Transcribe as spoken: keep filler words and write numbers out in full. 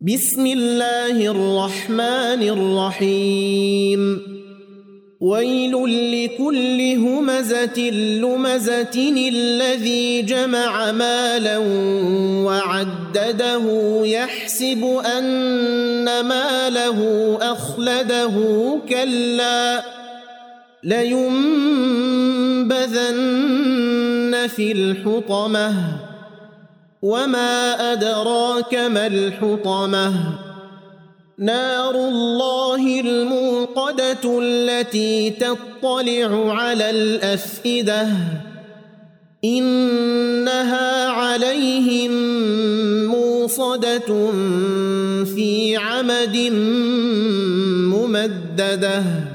بسم الله الرحمن الرحيم ويل لكل همزة لمزة الذي جمع مالا وعدده يحسب أن ماله أخلده كلا لينبذن في الحطمة وما أدراك ما الحطمة نار الله الموقدة التي تطلع على الأفئدة إنها عليهم موصدة في عمد ممددة.